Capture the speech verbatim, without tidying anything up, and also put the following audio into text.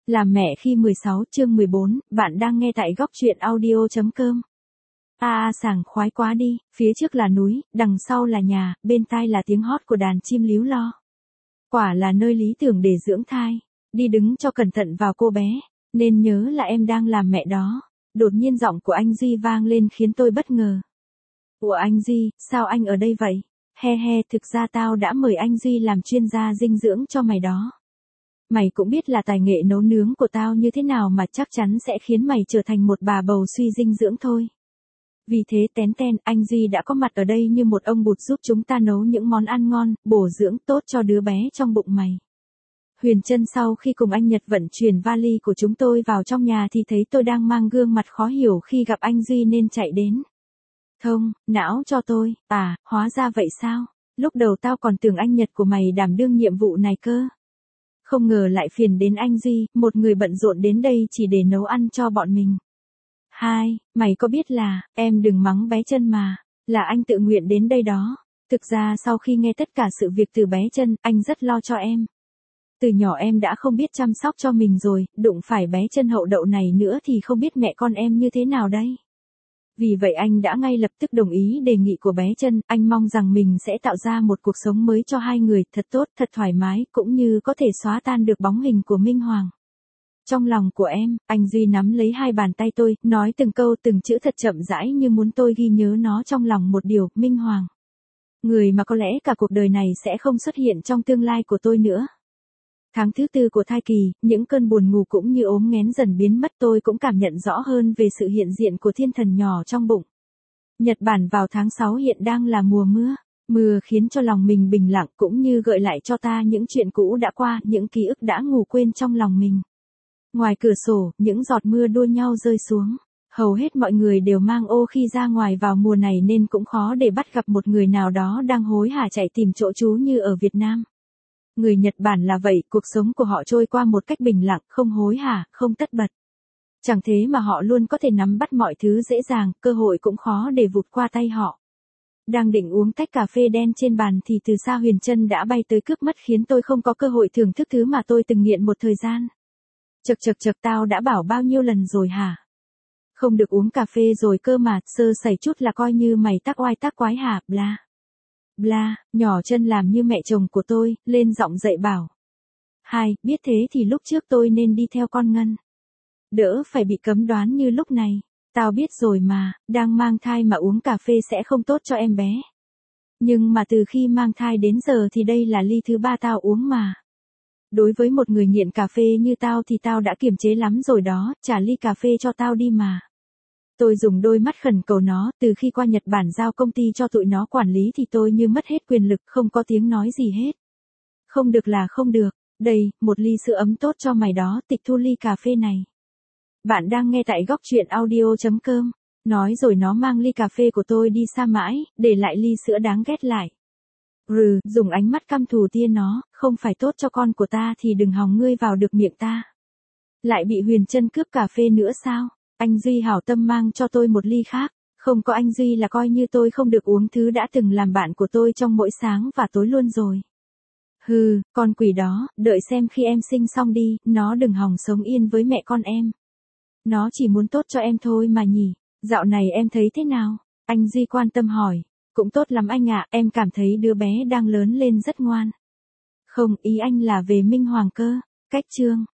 Làm mẹ khi mười sáu chương mười bốn, bạn đang nghe tại góc truyện audio chấm com. A a sảng khoái quá đi, phía trước là núi, đằng sau là nhà, bên tai là tiếng hót của đàn chim líu lo. Quả là nơi lý tưởng để dưỡng thai. Đi đứng cho cẩn thận vào cô bé, nên nhớ là em đang làm mẹ đó. Đột nhiên giọng của anh Duy vang lên khiến tôi bất ngờ. Ủa anh Duy, sao anh ở đây vậy? He he, thực ra tao đã mời anh Duy làm chuyên gia dinh dưỡng cho mày đó. Mày cũng biết là tài nghệ nấu nướng của tao như thế nào mà chắc chắn sẽ khiến mày trở thành một bà bầu suy dinh dưỡng thôi. Vì thế tén ten, anh Duy đã có mặt ở đây như một ông bụt giúp chúng ta nấu những món ăn ngon, bổ dưỡng tốt cho đứa bé trong bụng mày. Huyền Trân sau khi cùng anh Nhật vận chuyển vali của chúng tôi vào trong nhà thì thấy tôi đang mang gương mặt khó hiểu khi gặp anh Duy nên chạy đến. Thông, não cho tôi, à, hóa ra vậy sao? Lúc đầu tao còn tưởng anh Nhật của mày đảm đương nhiệm vụ này cơ. Không ngờ lại phiền đến anh Duy, một người bận rộn đến đây chỉ để nấu ăn cho bọn mình. Hai, mày có biết là, em đừng mắng bé Trân mà, là anh tự nguyện đến đây đó. Thực ra sau khi nghe tất cả sự việc từ bé Trân, anh rất lo cho em. Từ nhỏ em đã không biết chăm sóc cho mình rồi, đụng phải bé Trân hậu đậu này nữa thì không biết mẹ con em như thế nào đây. Vì vậy anh đã ngay lập tức đồng ý đề nghị của bé Trân, anh mong rằng mình sẽ tạo ra một cuộc sống mới cho hai người, thật tốt, thật thoải mái, cũng như có thể xóa tan được bóng hình của Minh Hoàng. Trong lòng của em, anh Duy nắm lấy hai bàn tay tôi, nói từng câu từng chữ thật chậm rãi như muốn tôi ghi nhớ nó trong lòng một điều, Minh Hoàng. Người mà có lẽ cả cuộc đời này sẽ không xuất hiện trong tương lai của tôi nữa. Tháng thứ tư của thai kỳ, những cơn buồn ngủ cũng như ốm nghén dần biến mất, tôi cũng cảm nhận rõ hơn về sự hiện diện của thiên thần nhỏ trong bụng. Nhật Bản vào tháng sáu hiện đang là mùa mưa. Mưa khiến cho lòng mình bình lặng cũng như gợi lại cho ta những chuyện cũ đã qua, những ký ức đã ngủ quên trong lòng mình. Ngoài cửa sổ, những giọt mưa đua nhau rơi xuống. Hầu hết mọi người đều mang ô khi ra ngoài vào mùa này nên cũng khó để bắt gặp một người nào đó đang hối hả chạy tìm chỗ trú như ở Việt Nam. Người Nhật Bản là vậy, cuộc sống của họ trôi qua một cách bình lặng, không hối hả, không tất bật. Chẳng thế mà họ luôn có thể nắm bắt mọi thứ dễ dàng, cơ hội cũng khó để vụt qua tay họ. Đang định uống tách cà phê đen trên bàn thì từ xa Huyền Trân đã bay tới cướp mất khiến tôi không có cơ hội thưởng thức thứ mà tôi từng nghiện một thời gian. Chật chật chật, tao đã bảo bao nhiêu lần rồi hả? Không được uống cà phê rồi cơ mà, sơ sẩy chút là coi như mày tác oai tác quái hả, bla. Bla, nhỏ Trân làm như mẹ chồng của tôi, lên giọng dạy bảo. Hai, biết thế thì lúc trước tôi nên đi theo con Ngân. Đỡ phải bị cấm đoán như lúc này. Tao biết rồi mà, đang mang thai mà uống cà phê sẽ không tốt cho em bé. Nhưng mà từ khi mang thai đến giờ thì đây là ly thứ ba tao uống mà. Đối với một người nghiện cà phê như tao thì tao đã kiềm chế lắm rồi đó, trả ly cà phê cho tao đi mà. Tôi dùng đôi mắt khẩn cầu nó, từ khi qua Nhật Bản giao công ty cho tụi nó quản lý thì tôi như mất hết quyền lực, không có tiếng nói gì hết. Không được là không được, đây, một ly sữa ấm tốt cho mày đó, tịch thu ly cà phê này. Bạn đang nghe tại góc truyện audio chấm com. Nói rồi nó mang ly cà phê của tôi đi xa mãi, để lại ly sữa đáng ghét lại. Rừ, dùng ánh mắt căm thù tia nó, không phải tốt cho con của ta thì đừng hòng ngươi vào được miệng ta. Lại bị Huyền Trân cướp cà phê nữa sao? Anh Duy hảo tâm mang cho tôi một ly khác. Không có anh Duy là coi như tôi không được uống thứ đã từng làm bạn của tôi trong mỗi sáng và tối luôn rồi. Hừ, con quỷ đó, đợi xem khi em sinh xong đi, nó đừng hòng sống yên với mẹ con em. Nó chỉ muốn tốt cho em thôi mà nhỉ. Dạo này em thấy thế nào? Anh Duy quan tâm hỏi. Cũng tốt lắm anh ạ, em cảm thấy đứa bé đang lớn lên rất ngoan. Không, ý anh là về Minh Hoàng cơ. Cách chương.